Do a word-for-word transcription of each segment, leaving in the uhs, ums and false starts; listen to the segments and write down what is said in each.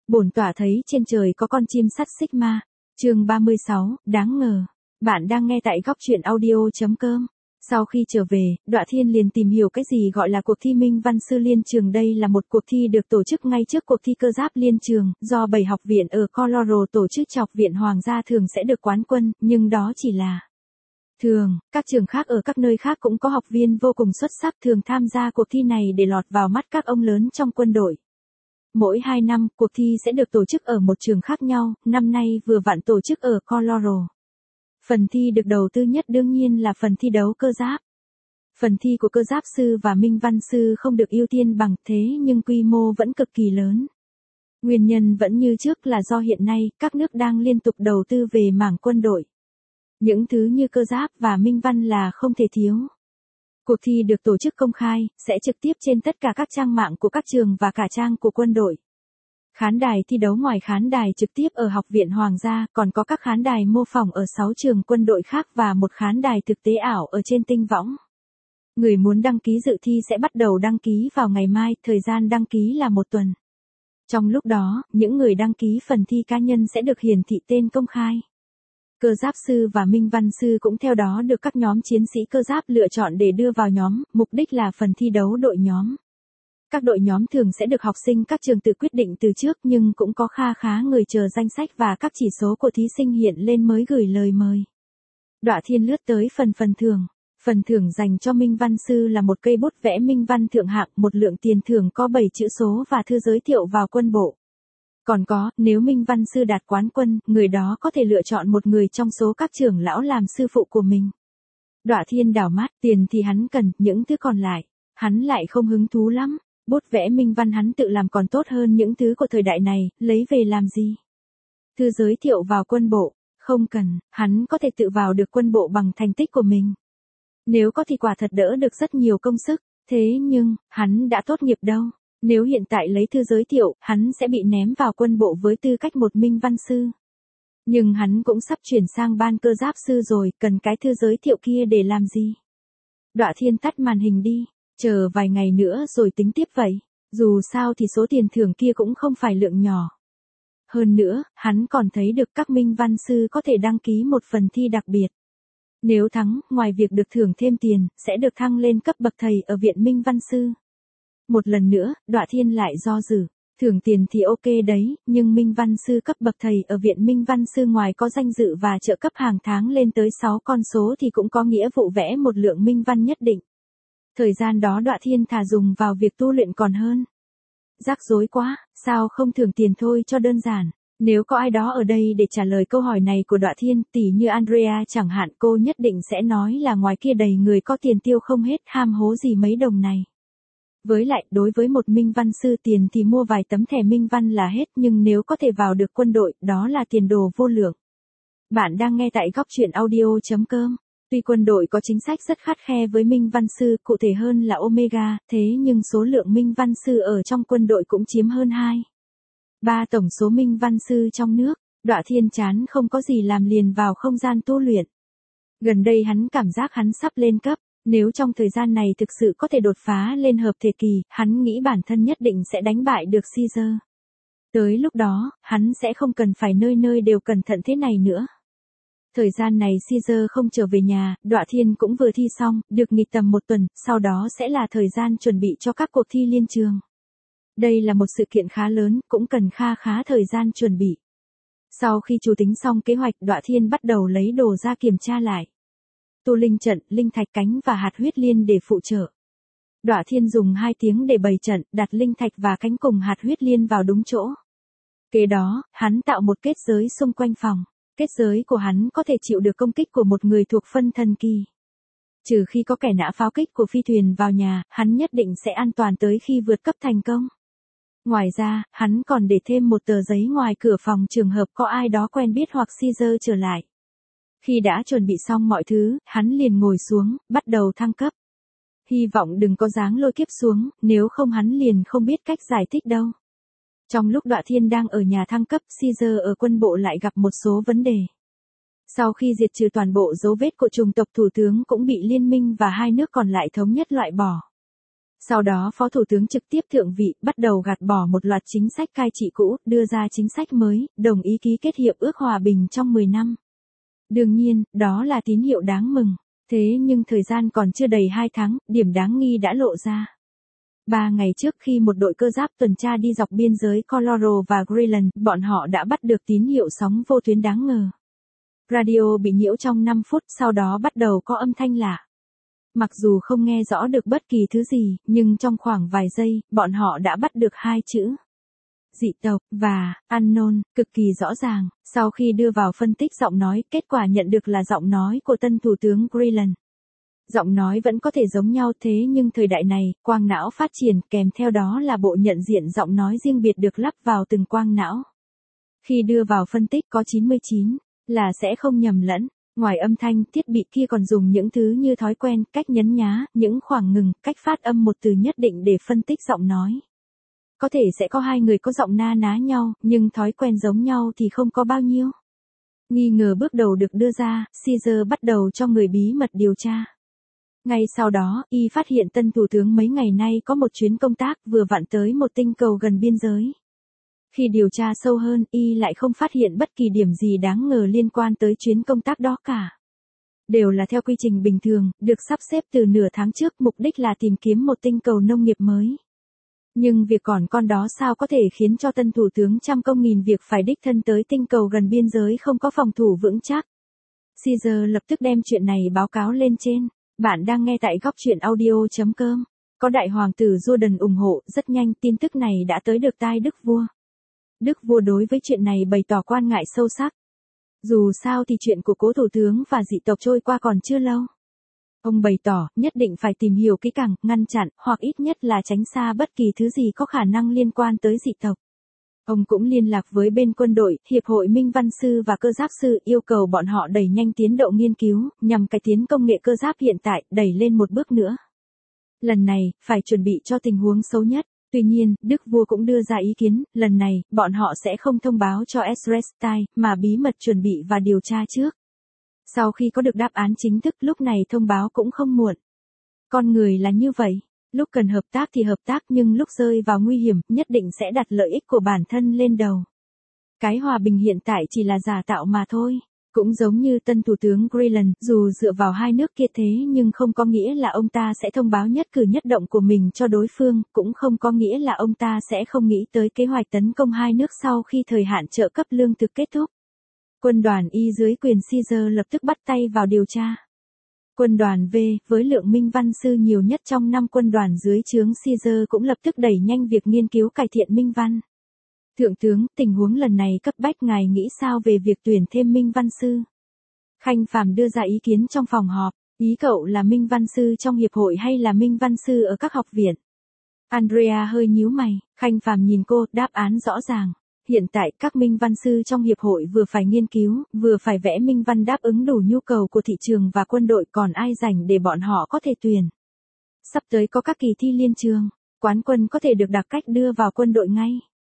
Bổn tọa thấy trên trời có con chim sắt Sigma. Chương ba mươi sáu, đáng ngờ. Bạn đang nghe tại góc truyện audio chấm com. Sau khi trở về, Đọa Thiên liền tìm hiểu cái gì gọi là cuộc thi Minh Văn Sư Liên Trường. Đây là một cuộc thi được tổ chức ngay trước cuộc thi cơ giáp Liên Trường, do bảy học viện ở Colorado tổ chức. Học viện Hoàng gia thường sẽ được quán quân, nhưng đó chỉ là thường. Các trường khác ở các nơi khác cũng có học viên vô cùng xuất sắc thường tham gia cuộc thi này để lọt vào mắt các ông lớn trong quân đội. Mỗi hai năm, cuộc thi sẽ được tổ chức ở một trường khác nhau, năm nay vừa vặn tổ chức ở Colorado. Phần thi được đầu tư nhất đương nhiên là phần thi đấu cơ giáp. Phần thi của cơ giáp sư và minh văn sư không được ưu tiên bằng thế nhưng quy mô vẫn cực kỳ lớn. Nguyên nhân vẫn như trước là do hiện nay các nước đang liên tục đầu tư về mảng quân đội. Những thứ như cơ giáp và minh văn là không thể thiếu. Cuộc thi được tổ chức công khai, sẽ trực tiếp trên tất cả các trang mạng của các trường và cả trang của quân đội. Khán đài thi đấu ngoài khán đài trực tiếp ở Học viện Hoàng gia, còn có các khán đài mô phỏng ở sáu trường quân đội khác và một khán đài thực tế ảo ở trên tinh võng. Người muốn đăng ký dự thi sẽ bắt đầu đăng ký vào ngày mai, thời gian đăng ký là một tuần. Trong lúc đó, những người đăng ký phần thi cá nhân sẽ được hiển thị tên công khai. Cơ giáp sư và minh văn sư cũng theo đó được các nhóm chiến sĩ cơ giáp lựa chọn để đưa vào nhóm, mục đích là phần thi đấu đội nhóm. Các đội nhóm thường sẽ được học sinh các trường tự quyết định từ trước nhưng cũng có kha khá người chờ danh sách và các chỉ số của thí sinh hiện lên mới gửi lời mời. Đọa Thiên lướt tới phần phần thưởng. Phần thưởng dành cho minh văn sư là một cây bút vẽ minh văn thượng hạng, một lượng tiền thưởng có bảy chữ số và thư giới thiệu vào quân bộ. Còn có, nếu minh văn sư đạt quán quân, người đó có thể lựa chọn một người trong số các trưởng lão làm sư phụ của mình. Đọa Thiên đảo mắt, tiền thì hắn cần, những thứ còn lại, hắn lại không hứng thú lắm. Bút vẽ minh văn hắn tự làm còn tốt hơn những thứ của thời đại này, lấy về làm gì? Thư giới thiệu vào quân bộ, không cần, hắn có thể tự vào được quân bộ bằng thành tích của mình. Nếu có thì quả thật đỡ được rất nhiều công sức, thế nhưng, hắn đã tốt nghiệp đâu. Nếu hiện tại lấy thư giới thiệu, hắn sẽ bị ném vào quân bộ với tư cách một minh văn sư. Nhưng hắn cũng sắp chuyển sang ban cơ giáp sư rồi, cần cái thư giới thiệu kia để làm gì? Đọa Thiên tắt màn hình đi, chờ vài ngày nữa rồi tính tiếp vậy. Dù sao thì số tiền thưởng kia cũng không phải lượng nhỏ. Hơn nữa, hắn còn thấy được các minh văn sư có thể đăng ký một phần thi đặc biệt. Nếu thắng, ngoài việc được thưởng thêm tiền, sẽ được thăng lên cấp bậc thầy ở viện minh văn sư. Một lần nữa, Đọa Thiên lại do dự, thưởng tiền thì ok đấy, nhưng minh văn sư cấp bậc thầy ở viện minh văn sư ngoài có danh dự và trợ cấp hàng tháng lên tới sáu con số thì cũng có nghĩa vụ vẽ một lượng minh văn nhất định. Thời gian đó Đọa Thiên thà dùng vào việc tu luyện còn hơn. Rắc rối quá, sao không thưởng tiền thôi cho đơn giản. Nếu có ai đó ở đây để trả lời câu hỏi này của Đọa Thiên, tỉ như Andrea chẳng hạn, cô nhất định sẽ nói là ngoài kia đầy người có tiền tiêu không hết, ham hố gì mấy đồng này. Với lại, đối với một minh văn sư tiền thì mua vài tấm thẻ minh văn là hết, nhưng nếu có thể vào được quân đội, đó là tiền đồ vô lượng. Bạn đang nghe tại góc truyện audio chấm com. Tuy quân đội có chính sách rất khắt khe với minh văn sư, cụ thể hơn là Omega, thế nhưng số lượng minh văn sư ở trong quân đội cũng chiếm hơn hai ba tổng số minh văn sư trong nước. Đọa Thiên chán không có gì làm liền vào không gian tu luyện. Gần đây hắn cảm giác hắn sắp lên cấp. Nếu trong thời gian này thực sự có thể đột phá lên hợp thể kỳ, hắn nghĩ bản thân nhất định sẽ đánh bại được Caesar. Tới lúc đó, hắn sẽ không cần phải nơi nơi đều cẩn thận thế này nữa. Thời gian này Caesar không trở về nhà, Đọa Thiên cũng vừa thi xong, được nghỉ tầm một tuần, sau đó sẽ là thời gian chuẩn bị cho các cuộc thi liên trường. Đây là một sự kiện khá lớn, cũng cần kha khá thời gian chuẩn bị. Sau khi chủ tính xong kế hoạch, Đọa Thiên bắt đầu lấy đồ ra kiểm tra lại. Tu linh trận, linh thạch cánh và hạt huyết liên để phụ trợ. Đọa Thiên dùng hai tiếng để bày trận, đặt linh thạch và cánh cùng hạt huyết liên vào đúng chỗ. Kế đó, hắn tạo một kết giới xung quanh phòng. Kết giới của hắn có thể chịu được công kích của một người thuộc phân thần kỳ. Trừ khi có kẻ nã pháo kích của phi thuyền vào nhà, hắn nhất định sẽ an toàn tới khi vượt cấp thành công. Ngoài ra, hắn còn để thêm một tờ giấy ngoài cửa phòng trường hợp có ai đó quen biết hoặc Caesar trở lại. Khi đã chuẩn bị xong mọi thứ, hắn liền ngồi xuống, bắt đầu thăng cấp. Hy vọng đừng có giáng lôi kiếp xuống, nếu không hắn liền không biết cách giải thích đâu. Trong lúc Đọa Thiên đang ở nhà thăng cấp, Caesar ở quân bộ lại gặp một số vấn đề. Sau khi diệt trừ toàn bộ dấu vết của chủng tộc thủ tướng cũng bị liên minh và hai nước còn lại thống nhất loại bỏ. Sau đó Phó Thủ tướng trực tiếp thượng vị, bắt đầu gạt bỏ một loạt chính sách cai trị cũ, đưa ra chính sách mới, đồng ý ký kết hiệp ước hòa bình trong mười năm. Đương nhiên, đó là tín hiệu đáng mừng. Thế nhưng thời gian còn chưa đầy hai tháng, điểm đáng nghi đã lộ ra. Ba ngày trước khi một đội cơ giáp tuần tra đi dọc biên giới Colorado và Greenland, bọn họ đã bắt được tín hiệu sóng vô tuyến đáng ngờ. Radio bị nhiễu trong năm phút, sau đó bắt đầu có âm thanh lạ. Mặc dù không nghe rõ được bất kỳ thứ gì, nhưng trong khoảng vài giây, bọn họ đã bắt được hai chữ dị tộc và unknown cực kỳ rõ ràng. Sau khi đưa vào phân tích giọng nói, kết quả nhận được là giọng nói của tân thủ tướng Greenland. Giọng nói vẫn có thể giống nhau, thế nhưng thời đại này, quang não phát triển, kèm theo đó là bộ nhận diện giọng nói riêng biệt được lắp vào từng quang não. Khi đưa vào phân tích có chín mươi chín là sẽ không nhầm lẫn. Ngoài âm thanh, thiết bị kia còn dùng những thứ như thói quen, cách nhấn nhá, những khoảng ngừng, cách phát âm một từ nhất định để phân tích giọng nói. Có thể sẽ có hai người có giọng na ná nhau, nhưng thói quen giống nhau thì không có bao nhiêu. Nghi ngờ bước đầu được đưa ra, Caesar bắt đầu cho người bí mật điều tra. Ngay sau đó, y phát hiện tân thủ tướng mấy ngày nay có một chuyến công tác vừa vặn tới một tinh cầu gần biên giới. Khi điều tra sâu hơn, y lại không phát hiện bất kỳ điểm gì đáng ngờ liên quan tới chuyến công tác đó cả. Đều là theo quy trình bình thường, được sắp xếp từ nửa tháng trước, mục đích là tìm kiếm một tinh cầu nông nghiệp mới. Nhưng việc còn con đó sao có thể khiến cho tân thủ tướng trăm công nghìn việc phải đích thân tới tinh cầu gần biên giới không có phòng thủ vững chắc. Caesar lập tức đem chuyện này báo cáo lên trên. Bạn đang nghe tại góc truyện audio chấm com. Có đại hoàng tử Jordan ủng hộ, rất nhanh tin tức này đã tới được tai Đức vua. Đức vua đối với chuyện này bày tỏ quan ngại sâu sắc. Dù sao thì chuyện của cố thủ tướng và dị tộc trôi qua còn chưa lâu. Ông bày tỏ nhất định phải tìm hiểu kỹ càng, ngăn chặn, hoặc ít nhất là tránh xa bất kỳ thứ gì có khả năng liên quan tới dị tộc. Ông cũng liên lạc với bên quân đội, Hiệp hội Minh Văn Sư và Cơ Giáp Sư, yêu cầu bọn họ đẩy nhanh tiến độ nghiên cứu, nhằm cải tiến công nghệ cơ giáp hiện tại, đẩy lên một bước nữa. Lần này, phải chuẩn bị cho tình huống xấu nhất. Tuy nhiên, Đức vua cũng đưa ra ý kiến, lần này, bọn họ sẽ không thông báo cho Esrestein, mà bí mật chuẩn bị và điều tra trước. Sau khi có được đáp án chính thức, lúc này thông báo cũng không muộn. Con người là như vậy. Lúc cần hợp tác thì hợp tác, nhưng lúc rơi vào nguy hiểm, nhất định sẽ đặt lợi ích của bản thân lên đầu. Cái hòa bình hiện tại chỉ là giả tạo mà thôi. Cũng giống như tân thủ tướng Greenland, dù dựa vào hai nước kia thế nhưng không có nghĩa là ông ta sẽ thông báo nhất cử nhất động của mình cho đối phương, cũng không có nghĩa là ông ta sẽ không nghĩ tới kế hoạch tấn công hai nước sau khi thời hạn trợ cấp lương thực kết thúc. Quân đoàn Y dưới quyền Caesar lập tức bắt tay vào điều tra. Quân đoàn V, với lượng minh văn sư nhiều nhất trong năm quân đoàn dưới trướng Caesar cũng lập tức đẩy nhanh việc nghiên cứu cải thiện minh văn. Thượng tướng, tình huống lần này cấp bách, ngài nghĩ sao về việc tuyển thêm minh văn sư? Khanh Phàm đưa ra ý kiến trong phòng họp, ý cậu là minh văn sư trong hiệp hội hay là minh văn sư ở các học viện? Andrea hơi nhíu mày, Khanh Phàm nhìn cô, đáp án rõ ràng. Hiện tại các minh văn sư trong hiệp hội vừa phải nghiên cứu, vừa phải vẽ minh văn đáp ứng đủ nhu cầu của thị trường và quân đội, còn ai rảnh để bọn họ có thể tuyển. Sắp tới có các kỳ thi liên trường, quán quân có thể được đặc cách đưa vào quân đội ngay.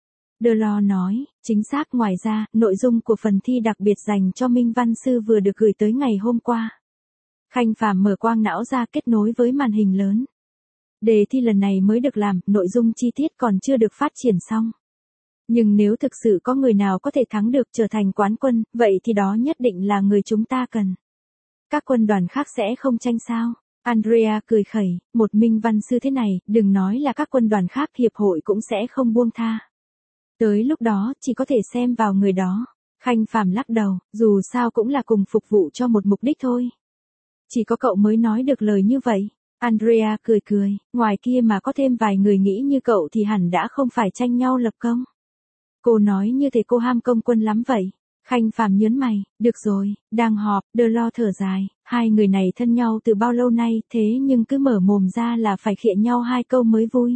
Delors nói, chính xác. Ngoài ra, nội dung của phần thi đặc biệt dành cho minh văn sư vừa được gửi tới ngày hôm qua. Khanh Phàm mở quang não ra, kết nối với màn hình lớn. Đề thi lần này mới được làm, nội dung chi tiết còn chưa được phát triển xong. Nhưng nếu thực sự có người nào có thể thắng được, trở thành quán quân, vậy thì đó nhất định là người chúng ta cần. Các quân đoàn khác sẽ không tranh sao? Andrea cười khẩy, một minh văn sư thế này, đừng nói là các quân đoàn khác, hiệp hội cũng sẽ không buông tha. Tới lúc đó, chỉ có thể xem vào người đó. Khanh Phàm lắc đầu, dù sao cũng là cùng phục vụ cho một mục đích thôi. Chỉ có cậu mới nói được lời như vậy. Andrea cười cười, ngoài kia mà có thêm vài người nghĩ như cậu thì hẳn đã không phải tranh nhau lập công. Cô nói như thể cô ham công quân lắm vậy. Khanh Phàm nhớn mày, được rồi, đang họp, Delors thở dài, hai người này thân nhau từ bao lâu nay, thế nhưng cứ mở mồm ra là phải khịa nhau hai câu mới vui.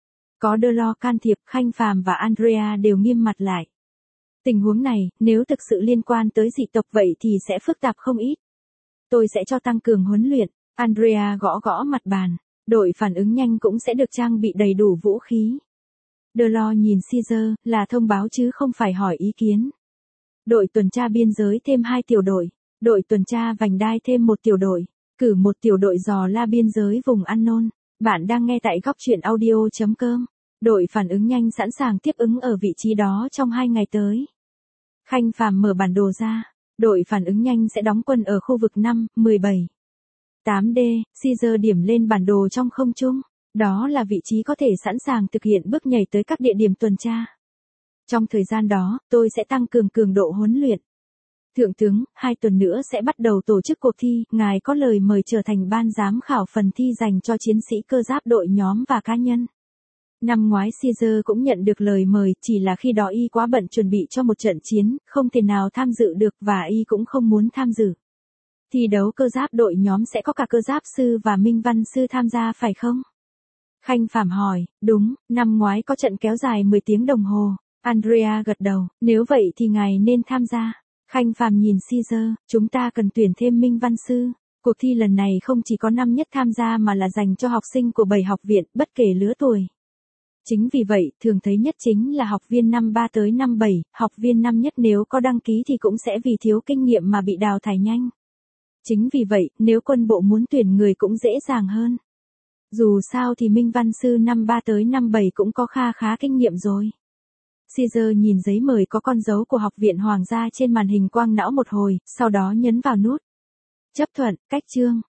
Có Delors can thiệp, Khanh Phàm và Andrea đều nghiêm mặt lại. Tình huống này, nếu thực sự liên quan tới dị tộc vậy thì sẽ phức tạp không ít. Tôi sẽ cho tăng cường huấn luyện. Andrea gõ gõ mặt bàn. Đội phản ứng nhanh cũng sẽ được trang bị đầy đủ vũ khí. Delors nhìn Caesar, là thông báo chứ không phải hỏi ý kiến. Đội tuần tra biên giới thêm hai tiểu đội. Đội tuần tra vành đai thêm một tiểu đội. Cử một tiểu đội dò la biên giới vùng unknown. Bạn đang nghe tại góc chuyện audio chấm com. Đội phản ứng nhanh sẵn sàng tiếp ứng ở vị trí đó trong hai ngày tới. Khanh Phàm mở bản đồ ra. Đội phản ứng nhanh sẽ đóng quân ở khu vực năm, mười bảy, tám D, Caesar điểm lên bản đồ trong không trung. Đó là vị trí có thể sẵn sàng thực hiện bước nhảy tới các địa điểm tuần tra. Trong thời gian đó, tôi sẽ tăng cường cường độ huấn luyện. Thượng tướng, hai tuần nữa sẽ bắt đầu tổ chức cuộc thi, ngài có lời mời trở thành ban giám khảo phần thi dành cho chiến sĩ cơ giáp đội nhóm và cá nhân. Năm ngoái Caesar cũng nhận được lời mời, chỉ là khi đó y quá bận chuẩn bị cho một trận chiến, không thể nào tham dự được và y cũng không muốn tham dự. Thi đấu cơ giáp đội nhóm sẽ có cả cơ giáp sư và minh văn sư tham gia phải không? Khanh Phàm hỏi, đúng, năm ngoái có trận kéo dài mười tiếng đồng hồ. Andrea gật đầu, nếu vậy thì ngài nên tham gia. Khanh Phàm nhìn Caesar, chúng ta cần tuyển thêm minh văn sư. Cuộc thi lần này không chỉ có năm nhất tham gia mà là dành cho học sinh của bảy học viện, bất kể lứa tuổi. Chính vì vậy, thường thấy nhất chính là học viên năm ba tới năm bảy, học viên năm nhất nếu có đăng ký thì cũng sẽ vì thiếu kinh nghiệm mà bị đào thải nhanh. Chính vì vậy, nếu quân bộ muốn tuyển người cũng dễ dàng hơn. Dù sao thì minh văn sư năm ba tới năm bảy cũng có kha khá kinh nghiệm rồi. Caesar nhìn giấy mời có con dấu của Học viện Hoàng gia trên màn hình quang não một hồi, sau đó nhấn vào nút chấp thuận, cách chương.